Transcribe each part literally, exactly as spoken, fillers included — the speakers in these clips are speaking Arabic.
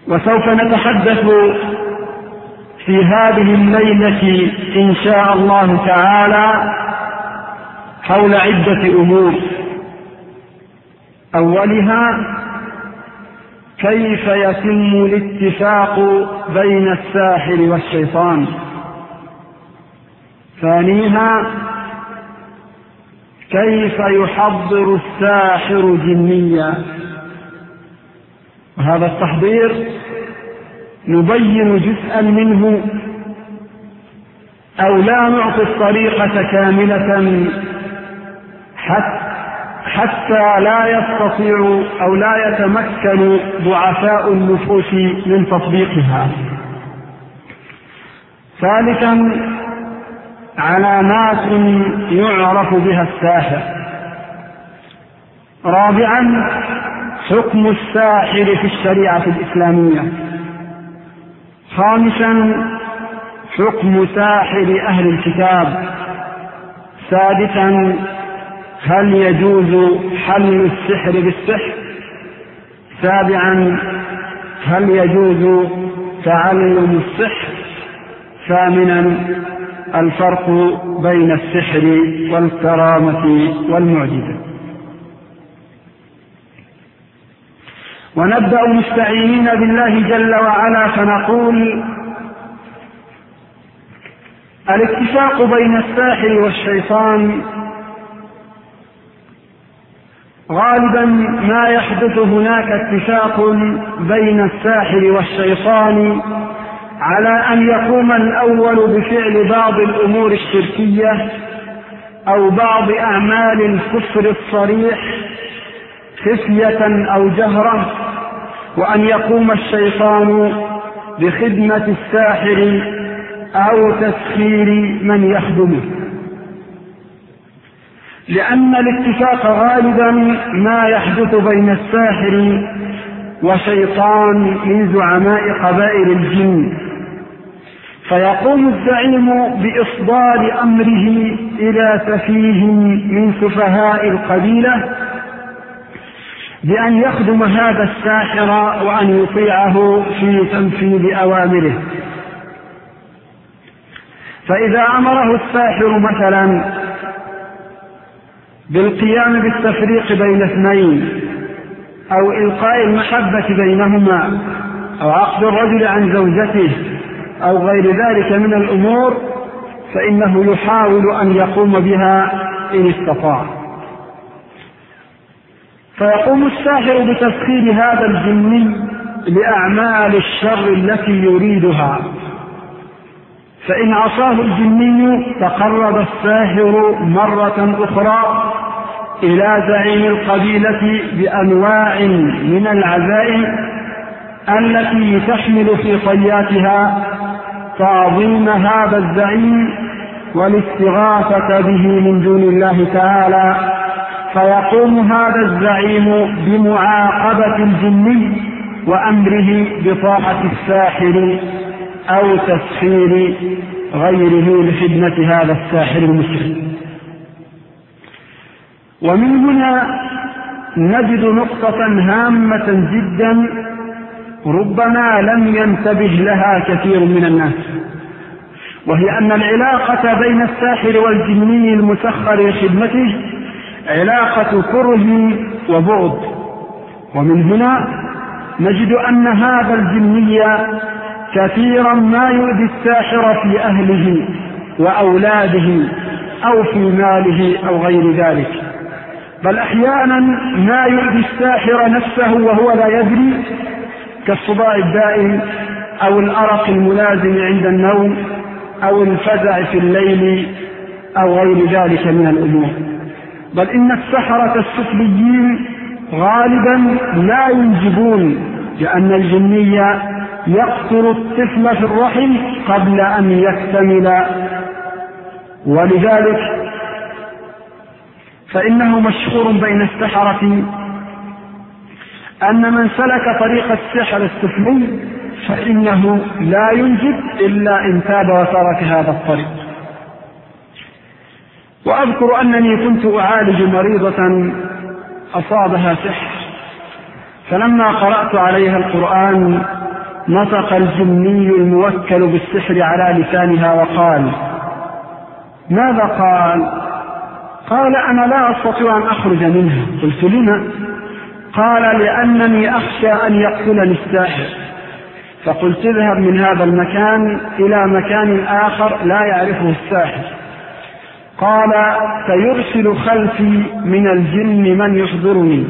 وسوف نتحدث في هذه الليلة إن شاء الله تعالى حول عدة أمور. أولها كيف يتم الاتفاق بين الساحر والشيطان. ثانيها كيف يحضر الساحر جنيا، وهذا التحضير نبين جزءا منه أو لا نعطي الطريقة كاملة حتى لا يستطيع أو لا يتمكن ضعفاء النفوس من تطبيقها. ثالثا علامات يعرف بها الساحر. رابعا حكم الساحر في الشريعة الإسلامية. خامسا حكم ساحر أهل الكتاب. سادسا هل يجوز حل السحر بالسحر؟ سابعا هل يجوز تعلم السحر؟ ثامنا الفرق بين السحر والكرامة والمعجزة. ونبدأ مستعينين بالله جل وعلا فنقول: الاتفاق بين الساحر والشيطان غالبا ما يحدث هناك اتفاق بين الساحر والشيطان على أن يقوم الأول بفعل بعض الأمور الشركية أو بعض أعمال الكفر الصريح خفية أو جهرة، وأن يقوم الشيطان بخدمة الساحر أو تسخير من يخدمه. لأن الاتفاق غالبا ما يحدث بين الساحر وشيطان من زعماء قبائل الجن، فيقوم الزعيم بإصدار أمره إلى سفيه من سفهاء القبيلة بأن يخدم هذا الساحر وأن يطيعه في تنفيذ أوامره. فإذا أمره الساحر مثلا بالقيام بالتفريق بين اثنين أو إلقاء المحبة بينهما أو عقد الرجل عن زوجته أو غير ذلك من الأمور، فإنه يحاول أن يقوم بها إن استطاع. فيقوم الساحر بتسخير هذا الجني لأعمال الشر التي يريدها، فإن عصاه الجني تقرب الساحر مرة أخرى إلى زعيم القبيلة بأنواع من العزائم التي تحمل في طياتها تعظيم هذا الزعيم والاستغاثة به من دون الله تعالى، فيقوم هذا الزعيم بمعاقبة الجني وأمره بطاعة الساحر أو تسخير غيره لخدمة هذا الساحر المشرك. ومن هنا نجد نقطة هامة جدا ربما لم ينتبه لها كثير من الناس، وهي أن العلاقة بين الساحر والجني المسخر لخدمته علاقة كره وبغض. ومن هنا نجد أن هذا الجني كثيرا ما يؤذي الساحر في أهله وأولاده أو في ماله أو غير ذلك، بل أحيانا ما يؤذي الساحر نفسه وهو لا يدري، كالصداع الدائم أو الأرق الملازم عند النوم أو الفزع في الليل أو غير ذلك من الأمور. بل إن السحرة السفليين غالبا لا ينجبون، لأن الجني يقتل الطفل في الرحم قبل أن يكتمل، ولذلك فإنه مشهور بين السحرة أن من سلك طريق السحر السفلي فإنه لا ينجب إلا إن تاب وترك هذا الطريق. وأذكر أنني كنت أعالج مريضة أصابها سحر، فلما قرأت عليها القرآن نطق الجني الموكل بالسحر على لسانها وقال: ماذا قال؟ قال: أنا لا أستطيع أن أخرج منها. قلت: لما؟ قال: لأنني أخشى أن يقتلني الساحر. فقلت: اذهب من هذا المكان إلى مكان آخر لا يعرفه الساحر. قال: سيرسل خلفي من الجن من يحضرني.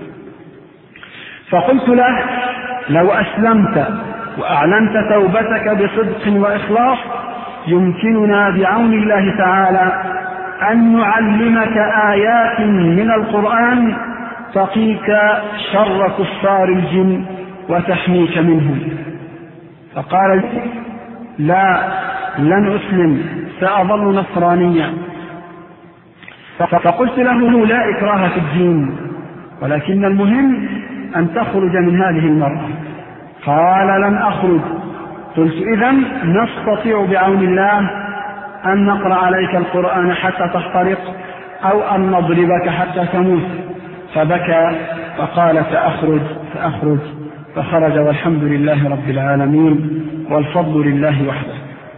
فقلت له: لو أسلمت وأعلنت توبتك بصدق وإخلاص يمكننا بعون الله تعالى أن نعلمك آيات من القرآن تقيك شر كفار الجن وتحميك منهم. فقال: لا، لن أسلم، سأظل نصرانيا. فقلت له: لا إكراه في الدين، ولكن المهم أن تخرج من هذه المرأة. قال: لن أخرج. قلت: إذن نستطيع بعون الله أن نقرأ عليك القرآن حتى تحترق أو أن نضربك حتى تموت. فبكى وقال: سأخرج سأخرج. فخرج والحمد لله رب العالمين والفضل لله وحده.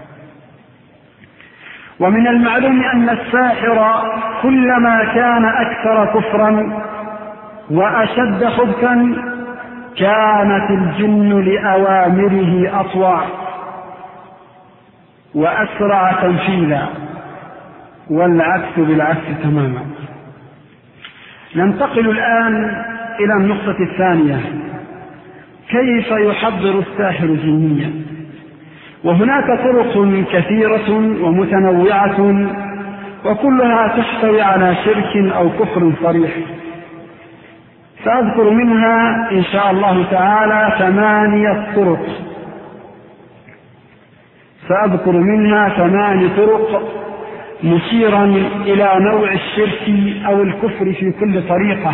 ومن المعلوم أن الساحر كلما كان أكثر كفرا وأشد خبثا كانت الجن لأوامره أطوع وأسرع تنفيذا، والعكس بالعكس تماما. ننتقل الآن إلى النقطة الثانية: كيف يحضر الساحر جنيا؟ وهناك طرق كثيرة ومتنوعة وكلها تحتوي على شرك أو كفر صريح. سأذكر منها إن شاء الله تعالى ثمانية طرق سأذكر منها ثمان طرق مشيرا إلى نوع الشرك أو الكفر في كل طريقة.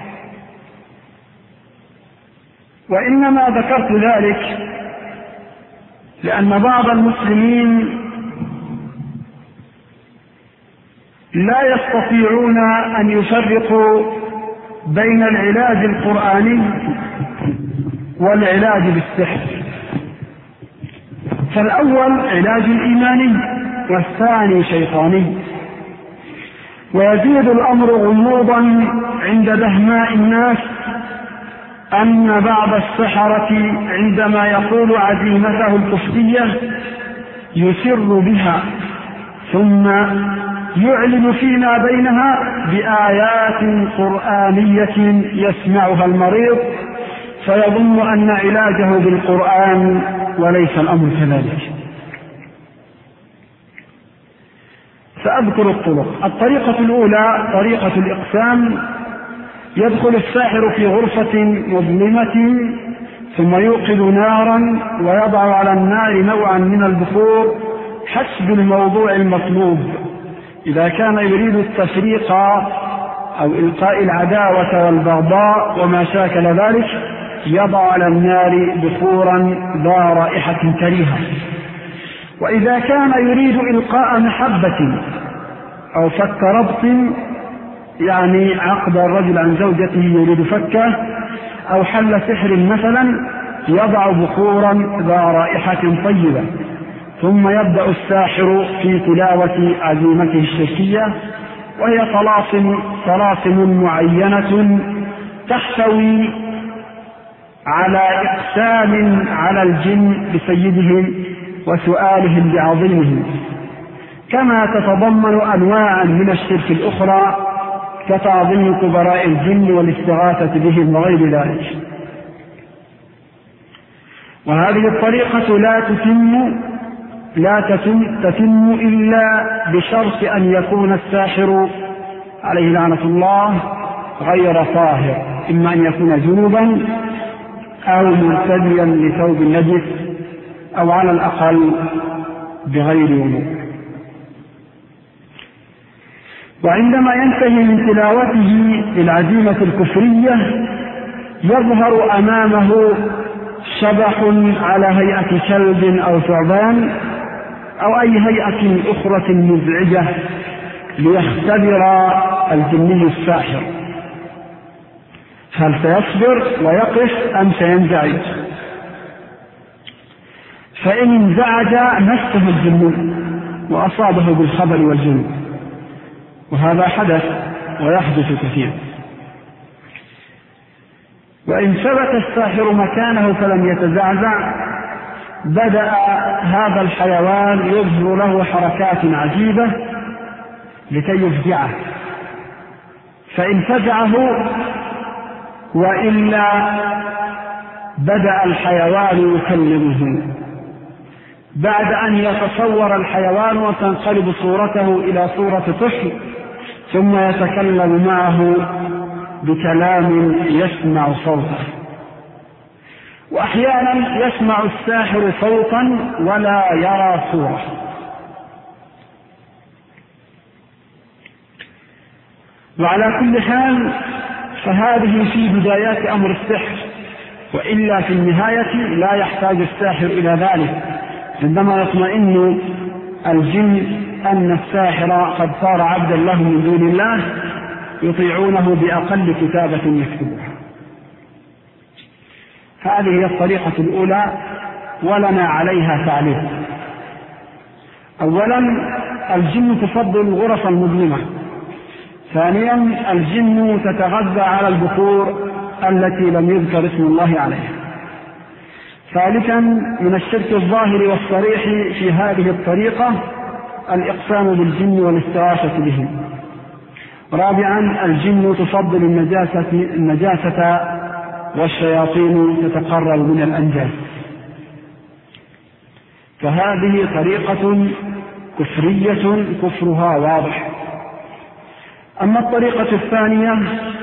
وإنما ذكرت ذلك لأن بعض المسلمين لا يستطيعون أن يفرقوا بين العلاج القرآني والعلاج بالسحر. فالأول علاج إيماني والثاني شيطاني. ويزيد الأمر غموضا عند دهماء الناس أن بعض السحرة عندما يقول عزيمته الكفرية يسر بها ثم يعلن فيما بينها بآيات قرآنية يسمعها المريض فيظن أن علاجه بالقرآن وليس الأمر كذلك. سأذكر الطرق. الطريقة الأولى طريقة الإقسام. يدخل الساحر في غرفة مظلمة ثم يوقد نارا ويضع على النار نوعا من البخور حسب الموضوع المطلوب. إذا كان يريد التفريق أو إلقاء العداوة والبغضاء وما شاكل ذلك يضع على النار بخورا ذا رائحة كريهة. وإذا كان يريد إلقاء محبة أو فك ربط، يعني عقد الرجل عن زوجته يريد فكه، أو حل سحر مثلا، يضع بخورا ذا رائحة طيبة. ثم يبدأ الساحر في تلاوة عزيمته الشركية، وهي طلاسم طلاسم معينة تحتوي على إقسام على الجن بسيدهم وسؤالهم بعظيمهم، كما تتضمن أنواعا من الشرك الأخرى كتعظيم كبراء الجن والاستغاثة بهم وغير ذلك. وهذه الطريقة لا تتم لا تتم, تتم إلا بشرط أن يكون الساحر عليه لعنة الله غير طاهر، إما أن يكون جنوبا أو مرتديا لثوب النجس أو على الأقل بغير وضوء. وعندما ينتهي من تلاوته للعزيمة الكفرية يظهر أمامه شبح على هيئة كلب أو ثعبان أو أي هيئة أخرى مزعجة ليختبر الجني الساحر هل سيصبر ويقف أم سينزعج. فإن انزعج مسه الجنون وأصابه بالخبل والجنون، وهذا حدث ويحدث كثيرا. وإن ثبت الساحر مكانه فلم يتزعزع بدأ هذا الحيوان يظهر له حركات عجيبة لكي يفزعه، فإن فزعه وإلا بدأ الحيوان يكلمه بعد أن يتصور الحيوان وتنقلب صورته إلى صورة طفل، ثم يتكلم معه بكلام يسمع صوته. وأحيانا يسمع الساحر صوتا ولا يرى صورة. وعلى كل حال فهذه في بدايات أمر السحر، وإلا في النهاية لا يحتاج الساحر إلى ذلك عندما يطمئن الجن أن الساحر قد صار عبدا له من دون الله يطيعونه بأقل كتابة يكتبها. هذه هي الطريقة الأولى ولنا عليها تعليق. أولا الجن تفضل الغرف المظلمة. ثانيا الجن تتغذى على البخور التي لم يذكر اسم الله عليها. ثالثا من الشرك الظاهر والصريح في هذه الطريقة الإقسام بالجن والاستغاثة بهم. رابعا الجن تفضل النجاسة, النجاسة والشياطين تتقرب من الأنجاس. فهذه طريقة كفرية كفرها واضح. أما الطريقة الثانية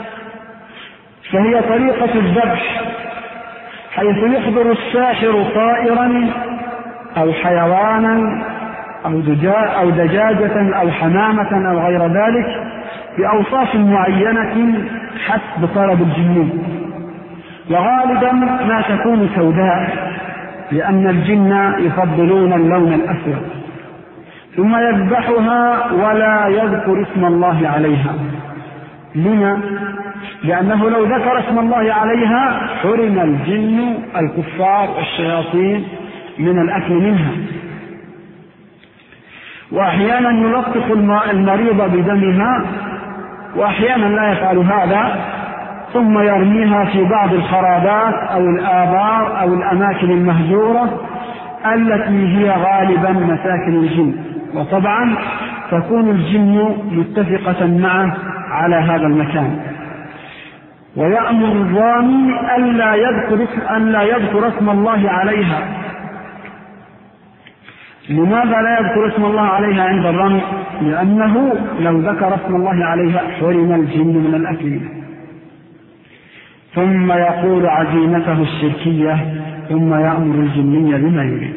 فهي طريقة الذبح، حيث يحضر الساحر طائرا أو حيوانا أو دجاجة أو حمامة أو غير ذلك بأوصاف معينة حسب طلب الجنون، وغالبا ما تكون سوداء لأن الجن يفضلون اللون الأسود، ثم يذبحها ولا يذكر اسم الله عليها. لما؟ لأنه لو ذكر اسم الله عليها حرم الجن الكفار والشياطين من الأكل منها. وأحيانا يلطخ المريض بدمها، وأحيانا لا يفعل هذا، ثم يرميها في بعض الخرابات أو الآبار أو الأماكن المهجورة التي هي غالبا مساكن الجن، وطبعا تكون الجن متفقة معه على هذا المكان. ويأمر الرامي ألا يذكر اسم, ألا يذكر اسم الله عليها. لماذا لا يذكر اسم الله عليها عند الرمي؟ لأنه لو ذكر اسم الله عليها حرم الجن من الأكل. ثم يقول عزيمته الشركية ثم يأمر الجنية بما يريد.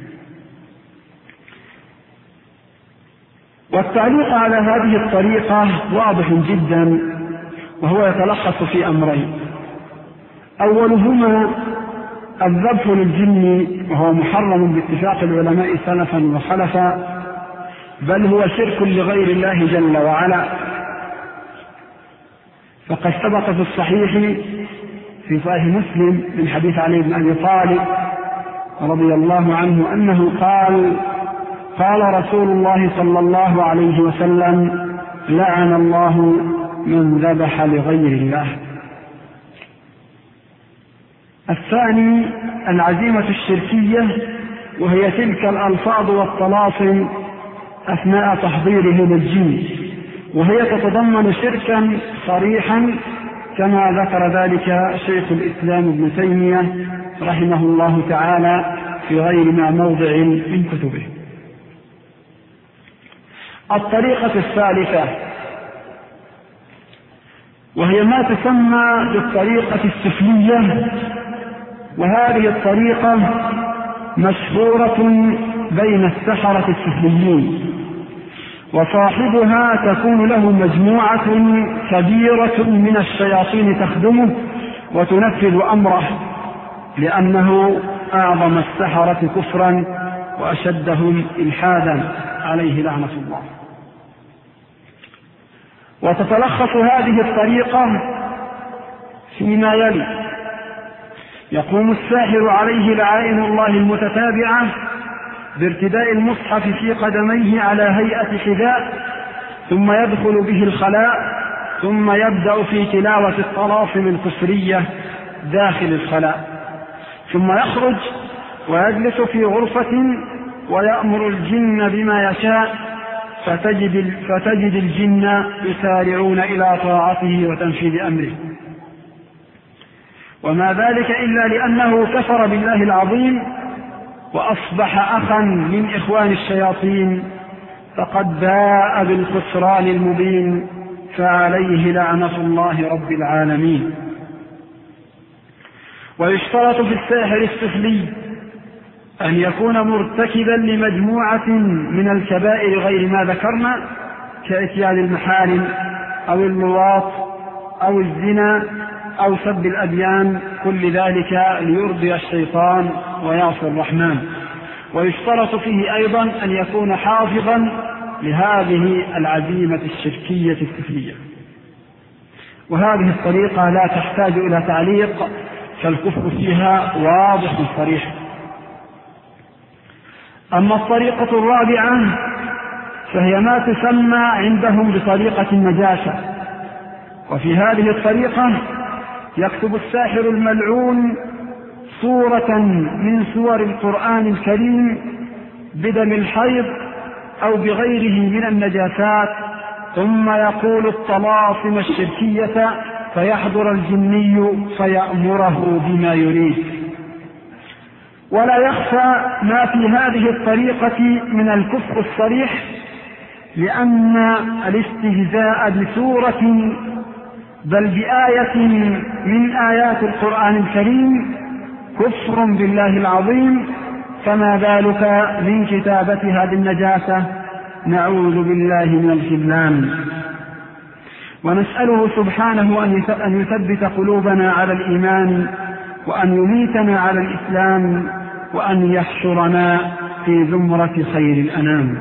والتعليق على هذه الطريقة واضح جدا، وهو يتلخص في أمرين. أولهما الذبح للجن، وهو محرم باتفاق العلماء سلفا وخلفا، بل هو شرك لغير الله جل وعلا. فقد سبق في الصحيح في صحيح مسلم من حديث علي بن أبي طالب رضي الله عنه أنه قال: قال رسول الله صلى الله عليه وسلم: لعن الله من ذبح لغير الله. الثاني العزيمة الشركية، وهي تلك الألفاظ والطلاسم أثناء تحضيره للجن، وهي تتضمن شركا صريحا كما ذكر ذلك شيخ الإسلام ابن تيمية رحمه الله تعالى في غير ما موضع من كتبه. الطريقة الثالثة وهي ما تسمى بالطريقة السفلية، وهذه الطريقة مشهورة بين السحرة السفليين، وصاحبها تكون له مجموعة كبيرة من الشياطين تخدمه وتنفذ أمره، لأنه أعظم السحرة كفرا وأشدهم إلحادا عليه لعنة الله. وتتلخص هذه الطريقة فيما يلي: يقوم الساحر عليه لعائن الله المتتابعة بارتداء المصحف في قدميه على هيئة حذاء، ثم يدخل به الخلاء، ثم يبدأ في تلاوة الطلاسم الكفرية داخل الخلاء، ثم يخرج ويجلس في غرفة ويأمر الجن بما يشاء، فتجد, فتجد الجن يسارعون إلى طاعته وتنفيذ أمره. وما ذلك إلا لأنه كفر بالله العظيم وأصبح أخا من إخوان الشياطين، فقد باء بالخسران المبين، فعليه لعنة الله رب العالمين. ويشترط في الساحر السفلي أن يكون مرتكبا لمجموعة من الكبائر غير ما ذكرنا، كإتيان المحارم أو اللواط أو الزنا أو سب الأديان، كل ذلك ليرضي الشيطان ويعصي الرحمن. ويشترط فيه أيضا أن يكون حافظا لهذه العزيمة الشركية السفلية. وهذه الطريقة لا تحتاج إلى تعليق، فالكفر فيها واضح صريح. أما الطريقة الرابعة فهي ما تسمى عندهم بطريقة النجاسة. وفي هذه الطريقة يكتب الساحر الملعون سورة من سور القرآن الكريم بدم الحيض أو بغيره من النجاسات، ثم يقول الطلاسم الشركية، فيحضر الجني فيأمره بما يريد. ولا يخفى ما في هذه الطريقة من الكفر الصريح، لأن الاستهزاء بسورة بل بآية من آيات القرآن الكريم كفر بالله العظيم، فما بالك من كتابتها بالنجاسة، نعوذ بالله من الخذلان. ونسأله سبحانه أن يثبت قلوبنا على الإيمان، وأن يميتنا على الإسلام، وأن يحشرنا في زمرة خير الأنام.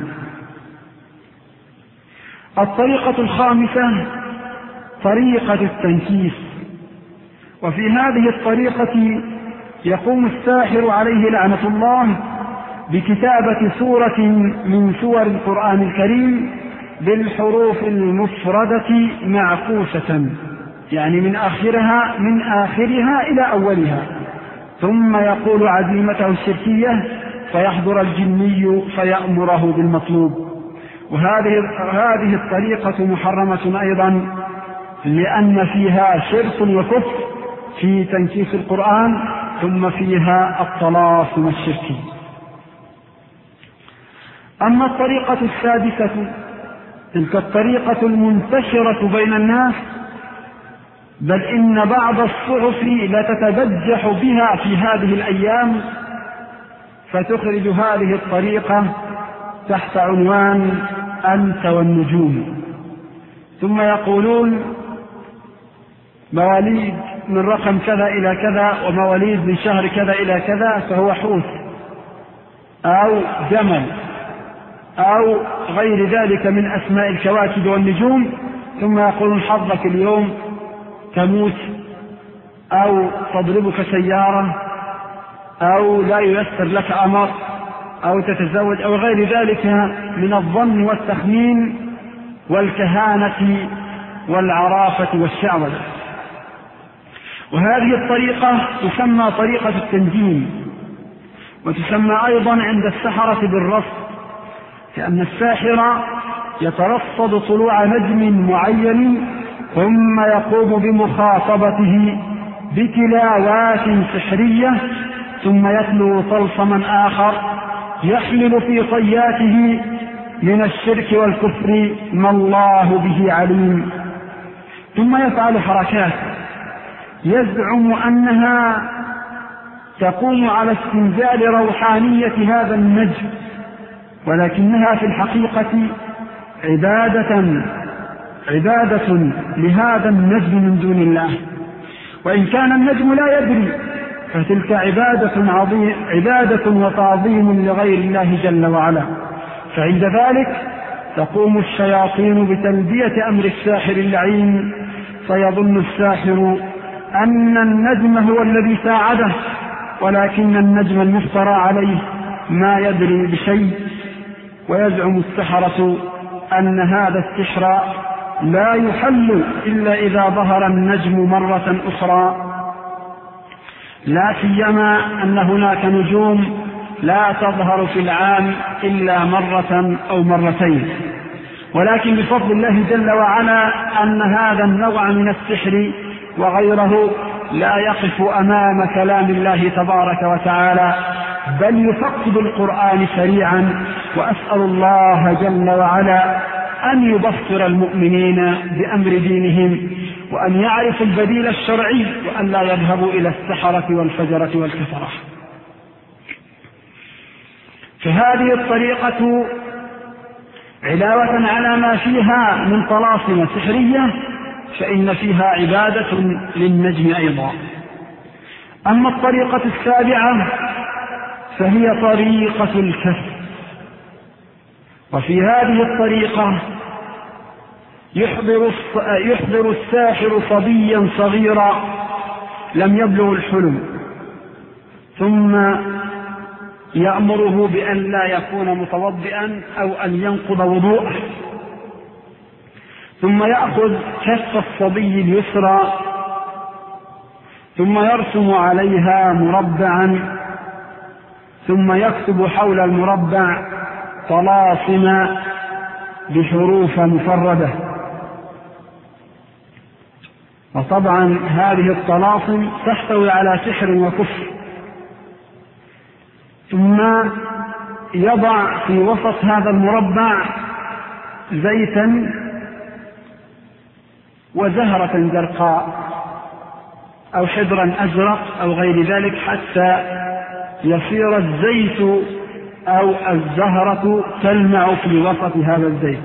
الطريقة الخامسة طريقة التنكيس. وفي هذه الطريقة يقوم الساحر عليه لعنة الله بكتابة سورة من سور القرآن الكريم بالحروف المفردة معكوسة، يعني من آخرها من آخرها إلى أولها، ثم يقول عزيمته الشركية، فيحضر الجني فيأمره بالمطلوب. وهذه هذه الطريقة محرمة أيضا، لأن فيها شرك وكفر في تنكيس القرآن، ثم فيها الطلاسم الشركي. أما الطريقة السادسة تلك الطريقة المنتشرة بين الناس، بل إن بعض الصحف لتتبجح بها في هذه الأيام، فتخرج هذه الطريقة تحت عنوان أنت والنجوم، ثم يقولون مواليد من رقم كذا إلى كذا، ومواليد من شهر كذا إلى كذا فهو حوت أو جمل أو غير ذلك من أسماء الكواكب والنجوم، ثم يقولون حظك اليوم تموت أو تضربك سيارة أو لا ييسر لك أمر أو تتزوج أو غير ذلك من الظن والتخمين والكهانة والعرافة والشعوذة. وهذه الطريقة تسمى طريقة التنجيم، وتسمى أيضا عند السحرة بالرصد، لأن الساحر يترصد طلوع نجم معين ثم يقوم بمخاطبته بتلاوات سحرية، ثم يتلو طلسما آخر يحمل في طياته من الشرك والكفر ما الله به عليم، ثم يفعل حركات يزعم أنها تقوم على استنزال روحانية هذا النجم، ولكنها في الحقيقة عبادة عبادة لهذا النجم من دون الله. وإن كان النجم لا يدري فتلك عبادة عظيم عبادة وتعظيم لغير الله جل وعلا. فعند ذلك تقوم الشياطين بتلبية أمر الساحر اللعين، فيظن الساحر أن النجم هو الذي ساعده، ولكن النجم المفترى عليه ما يدري بشيء. ويزعم السحرة أن هذا السحر لا يحل إلا إذا ظهر النجم مرة أخرى، لا سيما أن هناك نجوم لا تظهر في العام إلا مرة أو مرتين. ولكن بفضل الله جل وعلا أن هذا النوع من السحر وغيره لا يقف أمام كلام الله تبارك وتعالى، بل يفقد القرآن سريعا. وأسأل الله جل وعلا أن يبصر المؤمنين بأمر دينهم، وأن يعرفوا البديل الشرعي، وأن لا يذهبوا إلى السحرة والفجرة والكفرة. فهذه الطريقة علاوة على ما فيها من طلاسم سحرية فإن فيها عبادة للنجم أيضا. أما الطريقة السابعة فهي طريقة الكسب. وفي هذه الطريقة يحضر يحضر الساحر صبيا صغيرا لم يبلغ الحلم، ثم يأمره بأن لا يكون متوضئا أو أن ينقض وضوءه، ثم يأخذ كف الصبي اليسرى ثم يرسم عليها مربعا، ثم يكتب حول المربع طلاسم بحروف مفردة. وطبعا هذه الطلاسم تحتوي على سحر وكفر. ثم يضع في وسط هذا المربع زيتا وزهرة زرقاء أو حبرا أزرق أو غير ذلك، حتى يصير الزيت أو الزهرة تلمع في وسط هذا الزيت.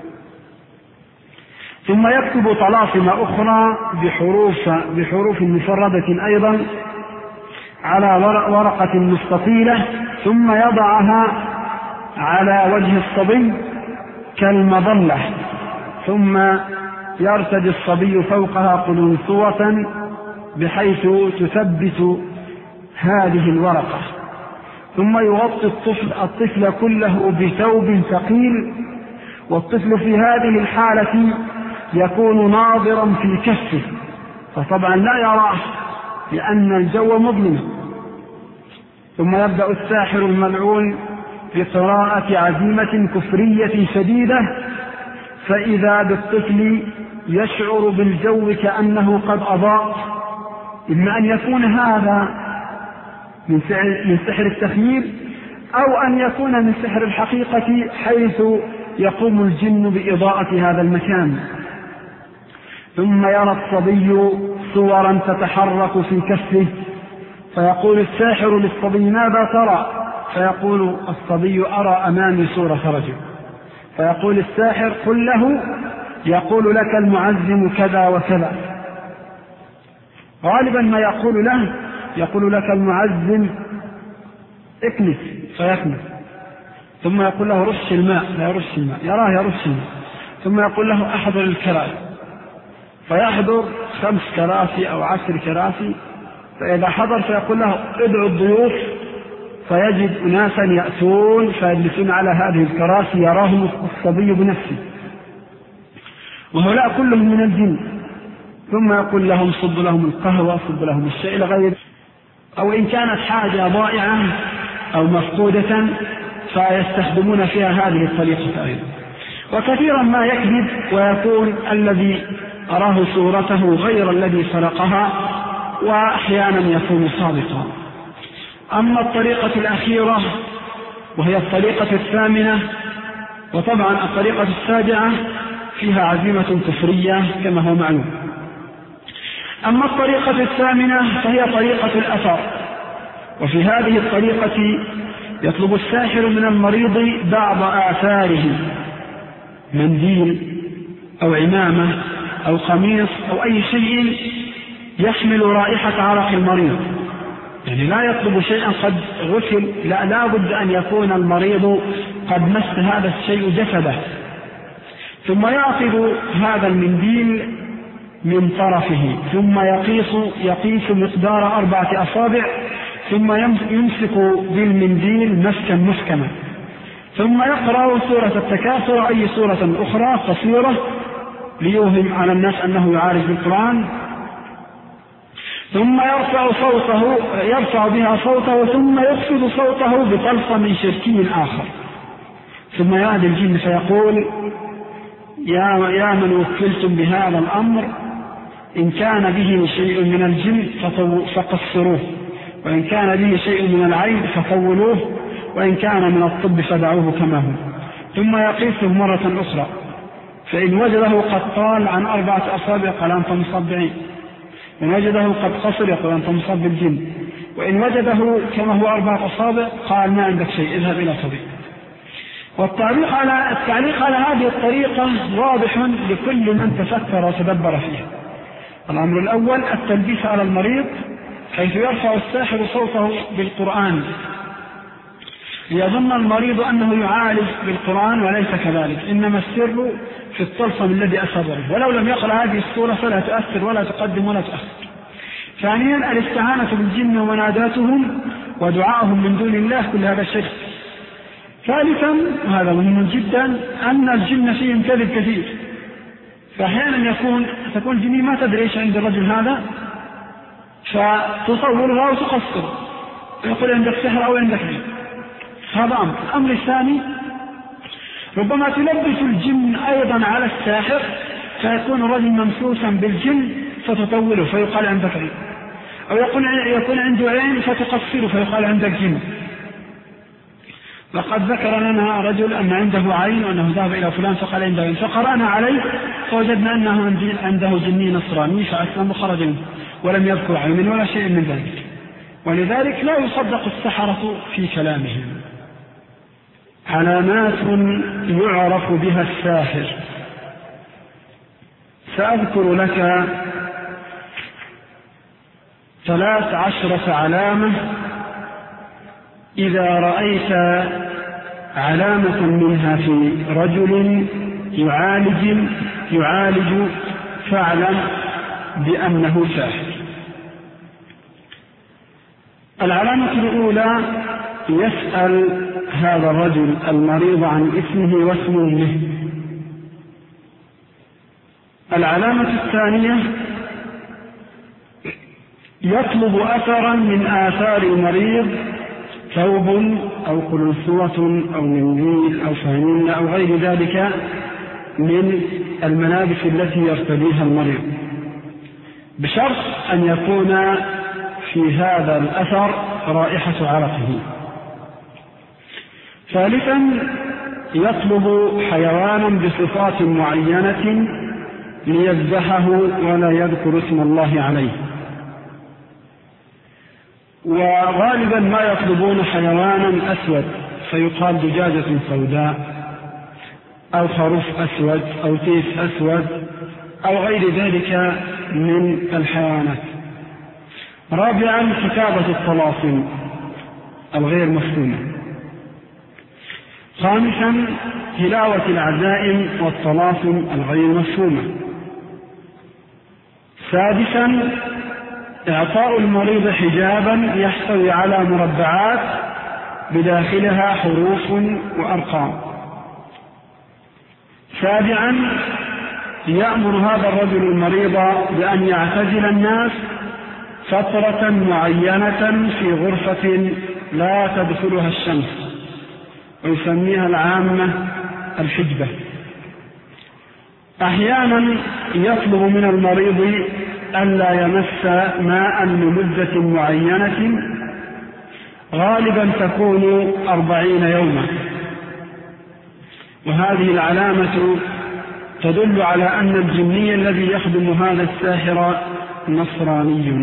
ثم يكتب طلاسم أخرى بحروف, بحروف مفردة أيضا على ورقة مستطيلة، ثم يضعها على وجه الصبي كالمظلة، ثم يرتدي الصبي فوقها قلنسوة بحيث تثبت هذه الورقة، ثم يغطي الطفل, الطفل كله بثوب ثقيل. والطفل في هذه الحالة يكون ناظرا في كفه، فطبعا لا يراه لأن الجو مظلم. ثم يبدأ الساحر الملعون بقراءة عزيمة كفرية شديدة، فإذا بالطفل يشعر بالجو كأنه قد أضاء. إما أن يكون هذا من سحر, من سحر التخيير، أو أن يكون من سحر الحقيقة حيث يقوم الجن بإضاءة هذا المكان. ثم يرى الصبي صورا تتحرك في كفه، فيقول الساحر للصبي ماذا ترى؟ فيقول الصبي أرى أمامي صورة رجل. فيقول الساحر قل له يقول لك المعزم كذا وكذا. غالبا ما يقول له يقول لك المعزم اكنس، فيكنس. ثم يقول له رش الماء، فيرش الماء، يراه يرش الماء. ثم يقول له أحضر الكراسي، فيحضر خمس كراسي أو عشر كراسي. فإذا حضر فيقول له ادعو الضيوف، فيجد أناسا يأتون فيجلسون على هذه الكراسي يراهم الصبي بنفسه، وهؤلاء كلهم من الجن. ثم يقول لهم صب لهم القهوة، صب لهم الشاي إلى غيره. أو إن كانت حاجة ضائعة أو مفقودة فيستخدمون فيها هذه الطريقة أيضا. وكثيرا ما يكذب ويكون الذي أراه صورته غير الذي سرقها، وأحيانا يكون صادقا. أما الطريقة الأخيرة وهي الطريقة الثامنة، وطبعا الطريقة السابعة فيها عزيمة كفرية كما هو معلوم. أما الطريقة الثامنة فهي طريقة الأثر. وفي هذه الطريقة يطلب الساحر من المريض بعض آثاره، منديل أو عمامة أو قميص أو أي شيء يحمل رائحة عرق المريض. يعني لا يطلب شيئا قد غسل، لا, لا بد أن يكون المريض قد مس هذا الشيء جسده. ثم يأخذ هذا المنديل من طرفه، ثم يقيس يقيس مقدار أربعة أصابع، ثم يمسك بالمنديل مسكا محكما، ثم يقرأ سورة التكاثر أي سورة أخرى قصيرة ليوهم على الناس أنه يعالج بالقرآن، ثم يرفع صوته يرفع بها صوته، ثم يخفض صوته بطلسم شركي آخر، ثم يأتي الجن فيقول: يا, يا من وكلتم بهذا الأمر، إن كان به شيء من الجن فقصروه، وإن كان به شيء من العين فطولوه، وإن كان من الطب فدعوه كما هو. ثم يقيسه مرة أخرى، فإن وجده قد طال عن أربعة أصابع قال: أنت مصاب بعين. وإن وجده قد قصر يقول: أنت مصاب بالجن. وإن وجده كما هو أربعة أصابع قال: ما عندك شيء، اذهب إلى طبيب. والتعليق على التعليق على هذه الطريقة واضح لكل من تفكر وتدبر فيها. الأمر الأول التلبيس على المريض، حيث يرفع الساحر صوته بالقرآن ليظن المريض أنه يعالج بالقرآن، وليس كذلك، إنما السر في الطلسم الذي أصابه، ولو لم يقرأ هذه السورة فلا تؤثر ولا تقدم ولا تؤثر. ثانيا الاستعانة بالجن ومناداتهم ودعائهم من دون الله، كل هذا شرك. ثالثا وهذا مهم جدا أن الجن فيهم كذب كثير، فأحيانا يكون تكون الجنية ما تدري ايش عند الرجل هذا، فتصورها وتقصر ويقول: عندك سحر أو عندك عين. هذا أمر. الأمر الثاني ربما تلبس الجن أيضا على الساحر، فيكون الرجل ممسوسا بالجن فتطوله فيقال: عندك عين، أو يكون يكون عنده عين فتقصره فيقال: عندك جن. وقد ذكر لنا رجل أن عنده عين وأنه ذهب إلى فلان فقال: عنده عين، فقرأنا عليه فوجدنا أنه عنده جني نصراني فأسلم وخرج منه، ولم يذكر عين ولا شيء من ذلك. ولذلك لا يصدق السحرة في كلامهم. علامات يعرف بها الساحر. سأذكر لك ثلاث عشرة علامة، إذا رأيت علامة منها في رجل يعالج يعالج فاعلم بأنه ساحر. العلامة الأولى: يسأل هذا الرجل المريض عن اسمه واسم أمه. العلامة الثانية: يطلب أثرا من آثار المريض، ثوب أو قلنسوة أو منديل أو فانلة أو غير ذلك من الملابس التي يرتديها المريض، بشرط أن يكون في هذا الأثر رائحة عرقه. ثالثا: يطلب حيوانا بصفات معينة ليذبحه ولا يذكر اسم الله عليه. وغالبا ما يطلبون حيوانا أسود، فيقال دجاجة سوداء أو خروف أسود أو تيس أسود أو غير ذلك من الحيوانات. رابعا: كتابة الطلاسم الغير مفهومة. خامسا: تلاوة العزائم والطلاسم الغير مفهومة. سادسا: إعطاء المريض حجابا يحتوي على مربعات بداخلها حروف وأرقام. سابعا: يأمر هذا الرجل المريض بأن يعتزل الناس فترة معينة في غرفة لا تدخلها الشمس، ويسميها العامة الحجبة. أحيانا يطلب من المريض ألا يمس ماء لمدة معينة، غالبا تكون أربعين يوما، وهذه العلامة تدل على أن الجني الذي يخدم هذا الساحر نصراني.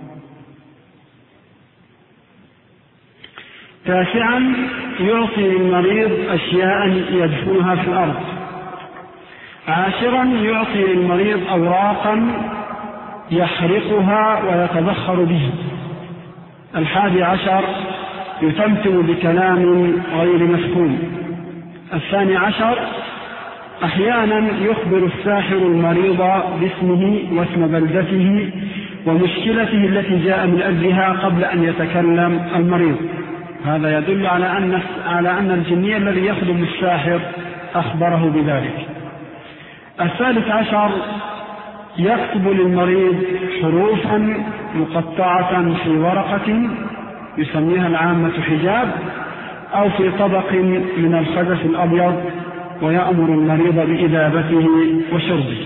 تاسعا: يعطي للمريض أشياء يدفنها في الأرض. عاشرا: يعطي للمريض أوراقا يحرقها ويتبخر به. الحادي عشر: يتمتم بكلام غير مفهوم. الثاني عشر: أحيانا يخبر الساحر المريض باسمه واسم بلدته ومشكلته التي جاء من أجلها قبل أن يتكلم المريض. هذا يدل على أن على أن الجني الذي يخدم الساحر أخبره بذلك. الثالث عشر يكتب للمريض حروفا مقطعة في ورقة يسميها العامة حجاب أو في طبق من الخزف الأبيض ويأمر المريض بإذابته وشربه،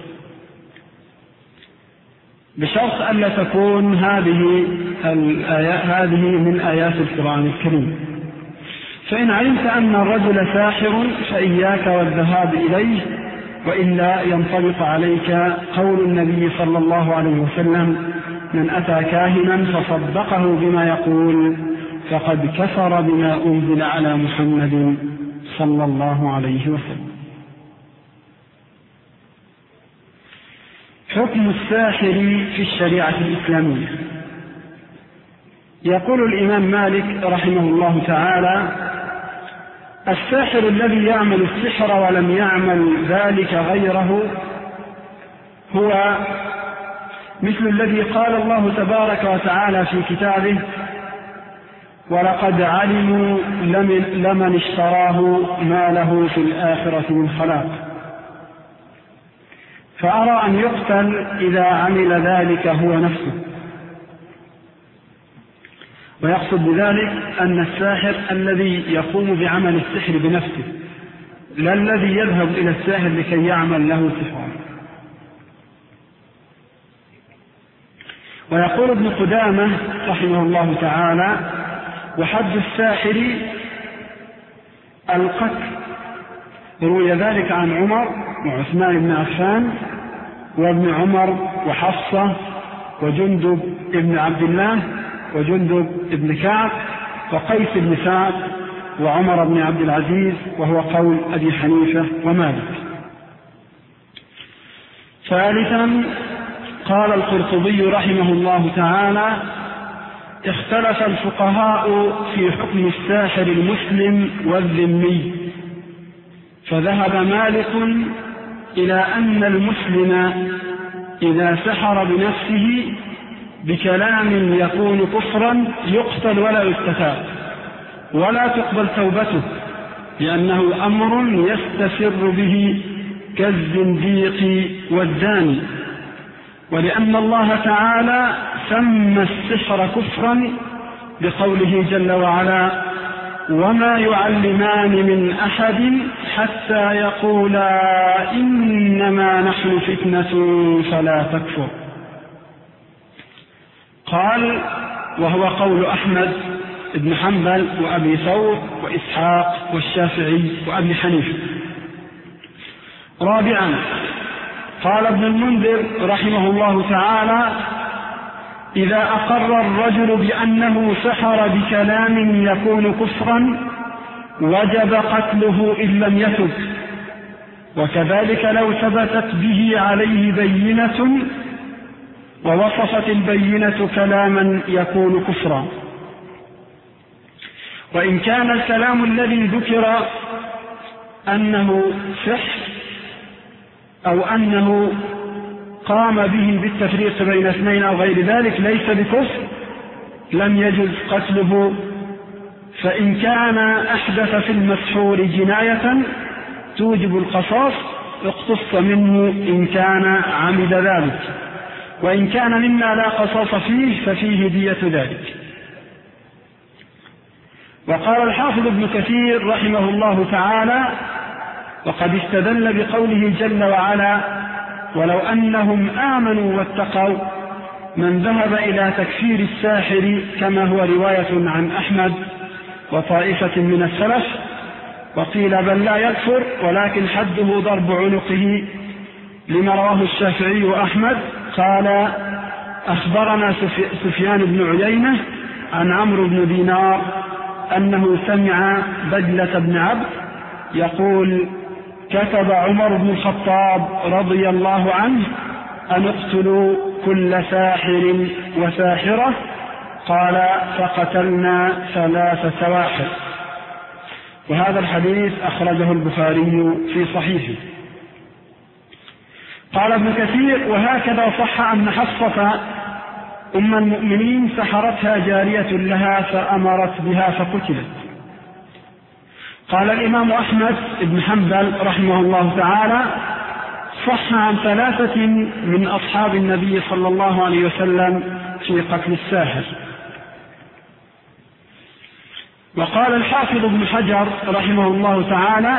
بشرط ألا تكون هذه هذه من آيات القرآن الكريم. فإن علمت أن الرجل ساحر فإياك والذهاب إليه، وإلا ينطبق عليك قول النبي صلى الله عليه وسلم: من أتى كاهنا فصدقه بما يقول فقد كفر بما أنزل على محمد صلى الله عليه وسلم. حكم الساحر في الشريعة الإسلامية. يقول الإمام مالك رحمه الله تعالى: الساحر الذي يعمل السحر ولم يعمل ذلك غيره هو مثل الذي قال الله تبارك وتعالى في كتابه: ولقد علموا لمن اشتراه ما له في الآخرة من خلاق. فأرى أن يقتل إذا عمل ذلك هو نفسه. ويقصد بذلك أن الساحر الذي يقوم بعمل السحر بنفسه، لا الذي يذهب إلى الساحر لكي يعمل له سحرا. ويقول ابن قدامة رحمه الله تعالى: وحد الساحر القتل. روي ذلك عن عمر وعثمان بن عفان وابن عمر وحفصة وجندب ابن عبد الله وجندب ابن كعب وقيس بن سعد وعمر بن عبد العزيز، وهو قول أبي حنيفة ومالك. ثالثا قال القرطبي رحمه الله تعالى: اختلف الفقهاء في حكم الساحر المسلم والذمي، فذهب مالك إلى أن المسلم إذا سحر بنفسه بكلام يكون كفرا يقتل ولا يستتاب ولا تقبل توبته، لأنه أمر يستسر به كالزنديق والزاني، ولأن الله تعالى سمى السحر كفرا بقوله جل وعلا: وما يعلمان من أحد حتى يقولا إنما نحن فتنة فلا تكفر. قال: وهو قول أحمد بن حنبل وأبي ثور وإسحاق والشافعي وأبي حنيفة. رابعا قال ابن المنذر رحمه الله تعالى: إذا أقر الرجل بأنه سحر بكلام يكون كفرا وجب قتله إن لم يتب، وكذلك لو ثبتت به عليه بينة ووصفت البينة كلاما يكون كفرا. وإن كان الكلام الذي ذكر أنه سحر أو أنه قام به بالتفريق بين اثنين أو غير ذلك ليس بكفر لم يجز قتله، فإن كان أحدث في المسحور جناية توجب القصاص اقتص منه إن كان عمد ذلك، وإن كان مما لا قصاص فيه ففيه دية ذلك. وقال الحافظ ابن كثير رحمه الله تعالى: وقد استدل بقوله جل وعلا: ولو أنهم آمنوا واتقوا، من ذهب إلى تكفير الساحر كما هو رواية عن أحمد وطائفة من السلف، وقيل بل لا يكفر ولكن حده ضرب عنقه لما رواه الشافعي وأحمد. قال: أخبرنا سفيان بن عيينة عن عمرو بن دينار أنه سمع بجلة بن عبد يقول: كتب عمر بن الخطاب رضي الله عنه أن اقتلوا كل ساحر وساحرة. قال: فقتلنا ثلاث سواحر. وهذا الحديث أخرجه البخاري في صحيحه. قال ابن كثير: وهكذا صح أن حفصة أم المؤمنين سحرتها جارية لها فأمرت بها فقتلت. قال الإمام أحمد بن حنبل رحمه الله تعالى: صح عن ثلاثة من أصحاب النبي صلى الله عليه وسلم في قتل الساحر. وقال الحافظ ابن حجر رحمه الله تعالى: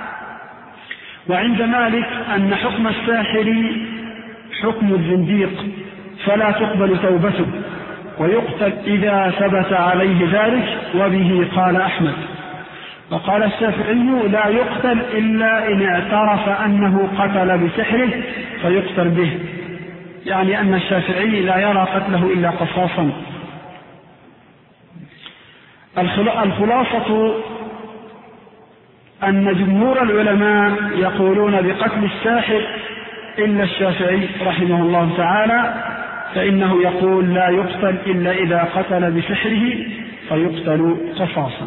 وعند مالك أن حكم الساحر حكم الزنديق فلا تقبل توبته ويقتل إذا ثبت عليه ذلك، وبه قال أحمد. وقال الشافعي: لا يقتل إلا إن اعترف أنه قتل بسحره فيقتل به، يعني أن الشافعي لا يرى قتله إلا قصاصا. الخلاصة أن جمهور العلماء يقولون بقتل الساحر إلا الشافعي رحمه الله تعالى، فإنه يقول لا يقتل إلا إذا قتل بسحره فيقتل قصاصا.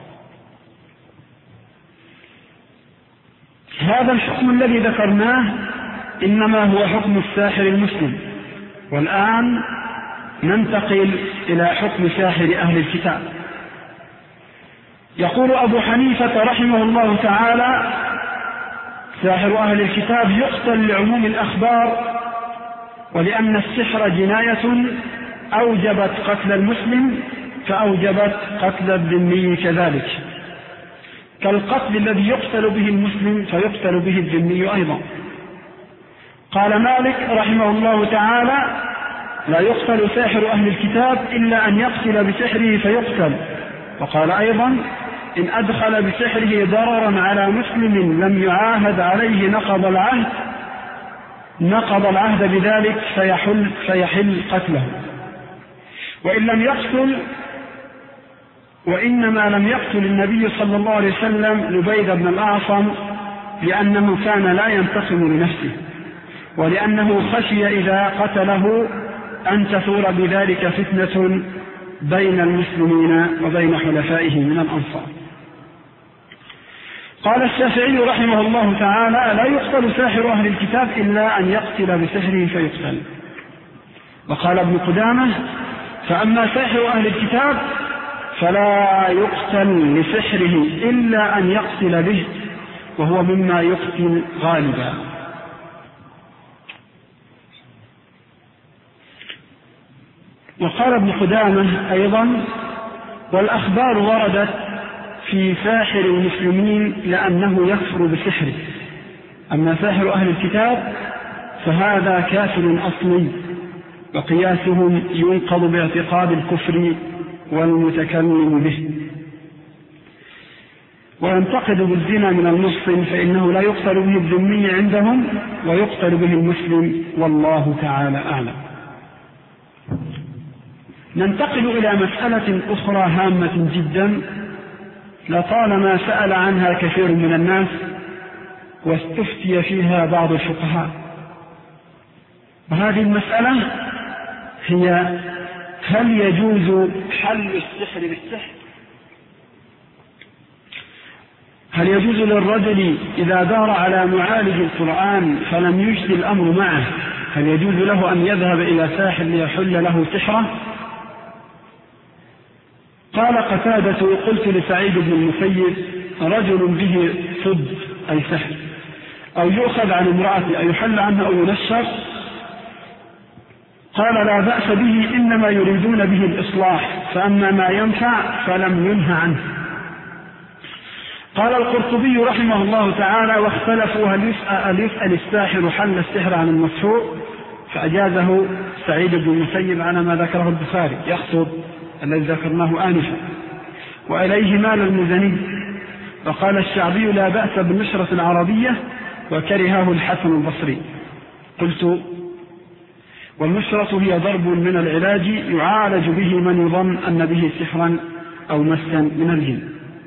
هذا الحكم الذي ذكرناه إنما هو حكم الساحر المسلم. والآن ننتقل إلى حكم ساحر أهل الكتاب. يقول أبو حنيفة رحمه الله تعالى: ساحر أهل الكتاب يقتل لعموم الأخبار، ولأن السحر جناية أوجبت قتل المسلم فأوجبت قتل الذمي كذلك، كالقتل الذي يقتل به المسلم فيقتل به الذمي أيضا. قال مالك رحمه الله تعالى: لا يقتل ساحر أهل الكتاب إلا أن يقتل بسحره فيقتل. وقال أيضا: إن أدخل بسحره ضررا على مسلم لم يعاهد عليه نقض العهد نقض العهد بذلك فيحل, فيحل قتله. وإن لم يقتل وإنما لم يقتل النبي صلى الله عليه وسلم لبيد بن الأعصم لأنه كان لا ينتقم لنفسه، ولأنه خشي إذا قتله أن تثور بذلك فتنة بين المسلمين وبين حلفائه من الأنصار. قال الشافعي رحمه الله تعالى: لا يقتل ساحر أهل الكتاب إلا أن يقتل بسحره فيقتل. وقال ابن قدامة: فأما ساحر أهل الكتاب فلا يقتل لسحره إلا أن يقتل به، وهو مما يقتل غالبا. وقال ابن قدامة أيضا: والأخبار وردت في ساحر المسلمين لأنه يكفر بسحره، أما ساحر أهل الكتاب فهذا كافر أصلي، وقياسهم ينقض باعتقاد الكفر والمتكلم به. وينتقد بالزنا من المحصن فإنه لا يقتل به الذمي عندهم ويقتل به المسلم، والله تعالى أعلم. ننتقل إلى مسألة أخرى هامة جدا لطالما سأل عنها كثير من الناس واستفتي فيها بعض الفقهاء، وهذه المسألة هي: هل يجوز حل السحر بالسحر؟ هل يجوز للرجل إذا دار على معالج القرآن فلم يجد الأمر معه، هل يجوز له أن يذهب إلى ساحر ليحل له سحره؟ قال قتادة: قلت لسعيد بن المسيب: رجل به صد أي سحر، أو يؤخذ عن امرأة أو يحل عنها أو ينشر؟ قال: لا بأس به، إنما يريدون به الإصلاح، فأما ما ينفع فلم ينهى عنه. قال القرطبي رحمه الله تعالى: واختلفوا هل يسأل الساحر حل السحر عن المسحور؟ فأجازه سعيد بن المسيب على ما ذكره البخاري، يقصد الذي ذكرناه آنفا، وإليه مال المزني. وقال الشعبي: لا بأس بالنشرة العربية، وكرهه الحسن البصري. قلت: والنشرة هي ضرب من العلاج يعالج به من يظن أن به سحرا أو مسا من الجن.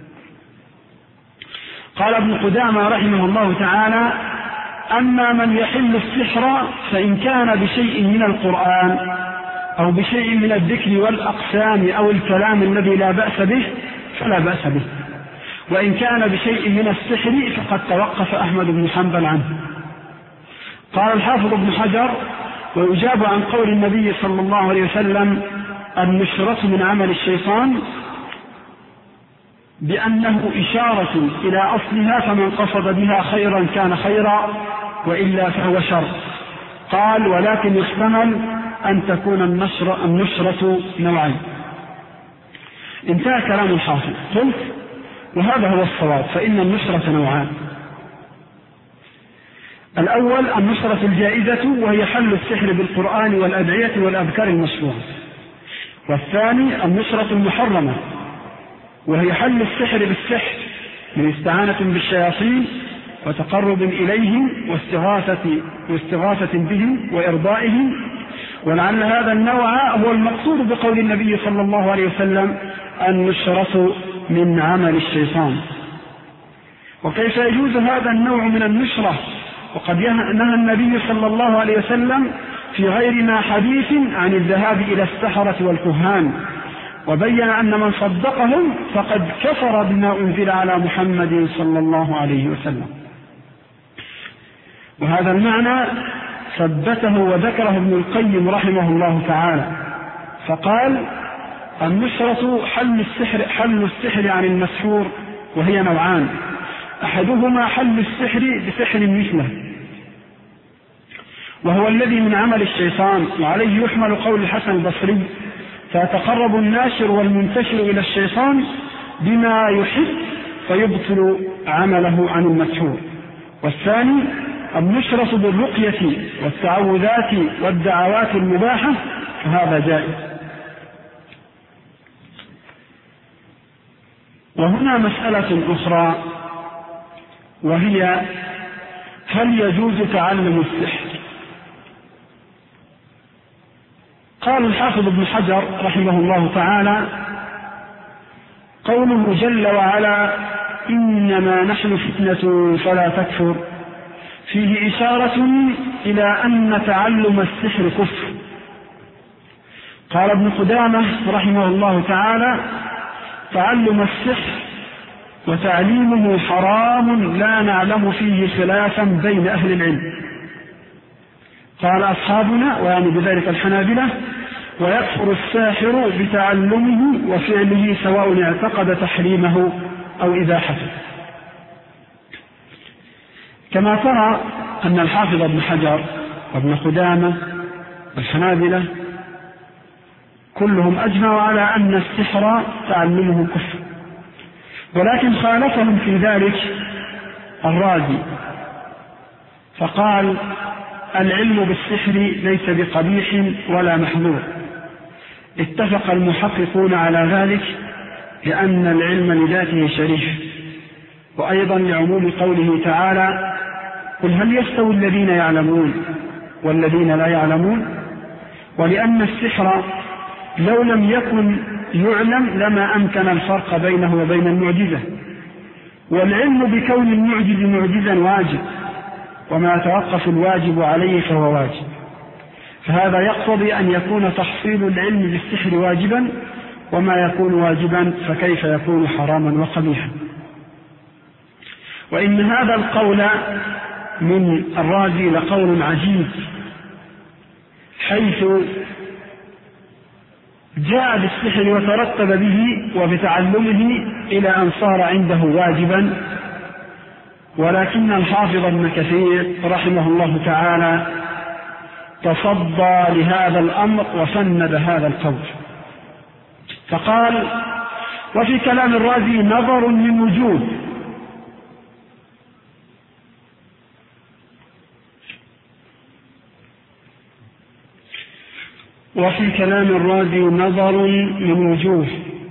قال ابن قدامة رحمه الله تعالى: أما من يحل السحر فإن كان بشيء من القرآن أو بشيء من الذكر والأقسام أو الكلام الذي لا بأس به فلا بأس به، وإن كان بشيء من السحر فقد توقف أحمد بن حنبل عنه. قال الحافظ ابن حجر: ويجاب عن قول النبي صلى الله عليه وسلم النشرة من عمل الشيطان بأنه إشارة إلى أصلها، فمن قصد بها خيرا كان خيرا وإلا فهو شر. قال: ولكن يحتمل أن تكون النشرة, النشرة نوعين. انتهى كلام الحافظ. قلت: وهذا هو الصواب، فإن النشرة نوعان. الأول النشرة الجائزة، وهي حل السحر بالقرآن والأدعية والأذكار المشروعة. والثاني النشرة المحرمة، وهي حل السحر بالسحر من استعانة بالشياطين وتقرب إليهم واستغاثة, واستغاثة بهم وإرضائهم. ولعل هذا النوع هو المقصود بقول النبي صلى الله عليه وسلم النشرة من عمل الشيطان. وكيف يجوز هذا النوع من النشرة وقد نهى النبي صلى الله عليه وسلم في غيرنا حديث عن الذهاب إلى السحرة والكهان، وبين أن من صدقهم فقد كفر بما أنزل على محمد صلى الله عليه وسلم. وهذا المعنى ثبته وذكره ابن القيم رحمه الله تعالى، فقال: النشرة حل السحر, حل السحر عن المسحور، وهي نوعان: أحدهما حل السحر بسحر مثله، وهو الذي من عمل الشيطان، وعليه يحمل قول الحسن البصري: فيتقرب الناشر والمنتشر إلى الشيطان بما يحب فيبطل عمله عن المسحور. والثاني النشرة بالرقية والتعوذات والدعوات المباحة، فهذا جائز. وهنا مسألة أخرى، وهي: هل يجوز تعلم السحر؟ قال الحافظ ابن حجر رحمه الله تعالى: قوله جل وعلا إنما نحن فتنة فلا تكفر، فيه إشارة إلى أن تعلم السحر كفر. قال ابن قدامة رحمه الله تعالى: تعلم السحر وتعليمه حرام لا نعلم فيه خلافا بين أهل العلم. قال أصحابنا، ويعني بذلك الحنابلة: ويكفر الساحر بتعلمه وفعله سواء اعتقد تحريمه أو إباحته. كما ترى أن الحافظ ابن حجر وابن قدامة والحنابلة كلهم أجمعوا على أن السحر تعلمه كفر، ولكن خالفهم في ذلك الرازي، فقال: العلم بالسحر ليس بقبيح ولا محظور. اتفق المحققون على ذلك لأن العلم لذاته شريف، وأيضا لعموم قوله تعالى: قل هل يستوي الذين يعلمون والذين لا يعلمون. ولأن السحر لو لم يكن يعلم لما أمكن الفرق بينه وبين المعجزة، والعلم بكون المعجز معجزا واجب، وما توقف الواجب عليه فهو واجب، فهذا يقتضي أن يكون تحصيل العلم بالسحر واجبا، وما يكون واجبا فكيف يكون حراما وقبيحا. وإن هذا القول من الرازي لقول عجيب، حيث جاء بالسحر وترتب به وبتعلمه إلى أن صار عنده واجبا. ولكن الحافظ ابن كثير رحمه الله تعالى تصدى لهذا الأمر وسند هذا القول، فقال: وفي كلام الرازي نظر من وجوه، وفي كلام الرازي نظر من وجوه،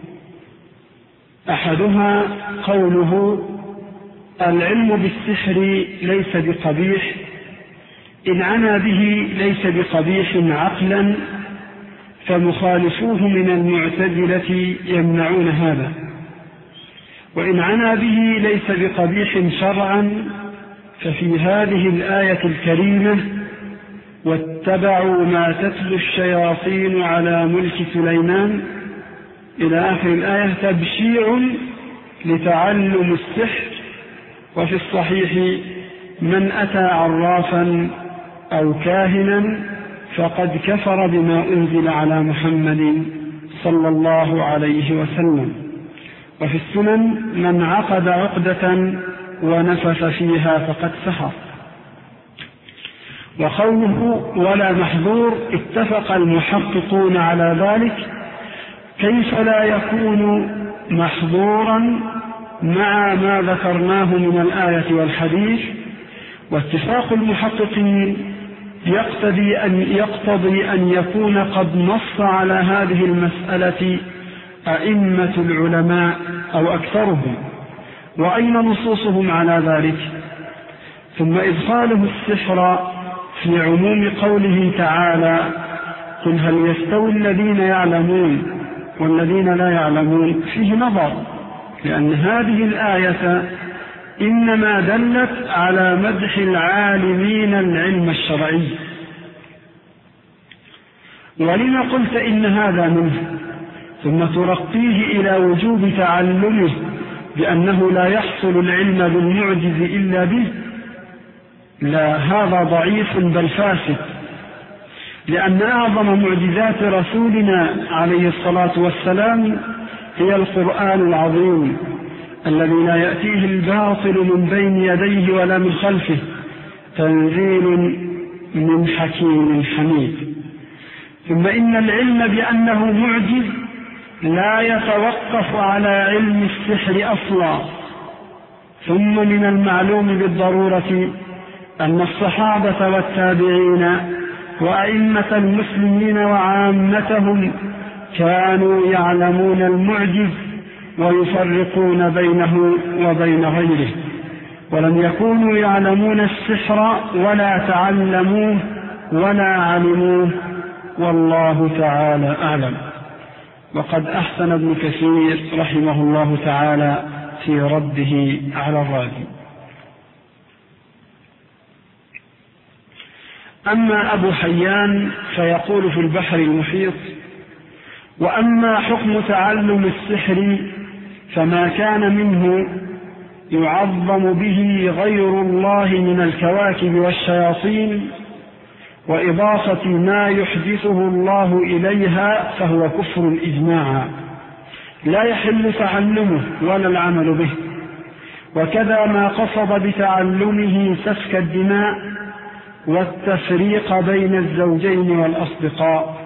أحدها قوله: العلم بالسحر ليس بقبيح، إن عنا به ليس بقبيح عقلا، فمخالفوه من المعتزلة يمنعون هذا. وإن عنا به ليس بقبيح شرعا، ففي هذه الآية الكريمة: واتبعوا ما تتلو الشياطين على ملك سليمان إلى آخر الآية تبشيع لتعلم السحر. وفي الصحيح: من أتى عرافا أو كاهنا فقد كفر بما أنزل على محمد صلى الله عليه وسلم. وفي السنن: من عقد عقدة ونفث فيها فقد سحر. وقوله ولا محظور اتفق المحققون على ذلك، كيف لا يكون محظورا مع ما ذكرناه من الآية والحديث؟ واتفاق المحققين يقتضي أن, يقتضي أن يكون قد نص على هذه المسألة أئمة العلماء أو أكثرهم. وأين نصوصهم على ذلك؟ ثم إدخاله السحر في عموم قوله تعالى: قل هل يستوي الذين يعلمون والذين لا يعلمون، فيه نظر، لأن هذه الآية إنما دلت على مدح العالمين العلم الشرعي. ولما قلت إن هذا منه ثم ترقيه إلى وجوب تعلمه بأنه لا يحصل العلم بالمعجز إلا به؟ لا، هذا ضعيف بل فاسد، لأن أعظم معجزات رسولنا عليه الصلاة والسلام هي القرآن العظيم الذي لا يأتيه الباطل من بين يديه ولا من خلفه، تنزيل من حكيم حميد. ثم إن العلم بأنه معجز لا يتوقف على علم السحر أصلا. ثم من المعلوم بالضرورة أن الصحابة والتابعين وأئمة المسلمين وعامتهم كانوا يعلمون المعجز ويفرقون بينه وبين غيره، ولم يكونوا يعلمون السحر ولا تعلموه ولا علموه، والله تعالى أعلم. وقد أحسن ابن كثير رحمه الله تعالى في رده على الرازي. أما أبو حيان فيقول في البحر المحيط: وأما حكم تعلم السحر فما كان منه يعظم به غير الله من الكواكب والشياطين وإضافة ما يحدثه الله إليها فهو كفر إجماعا، لا يحل تعلمه ولا العمل به. وكذا ما قصد بتعلمه سفك الدماء والتفريق بين الزوجين والأصدقاء،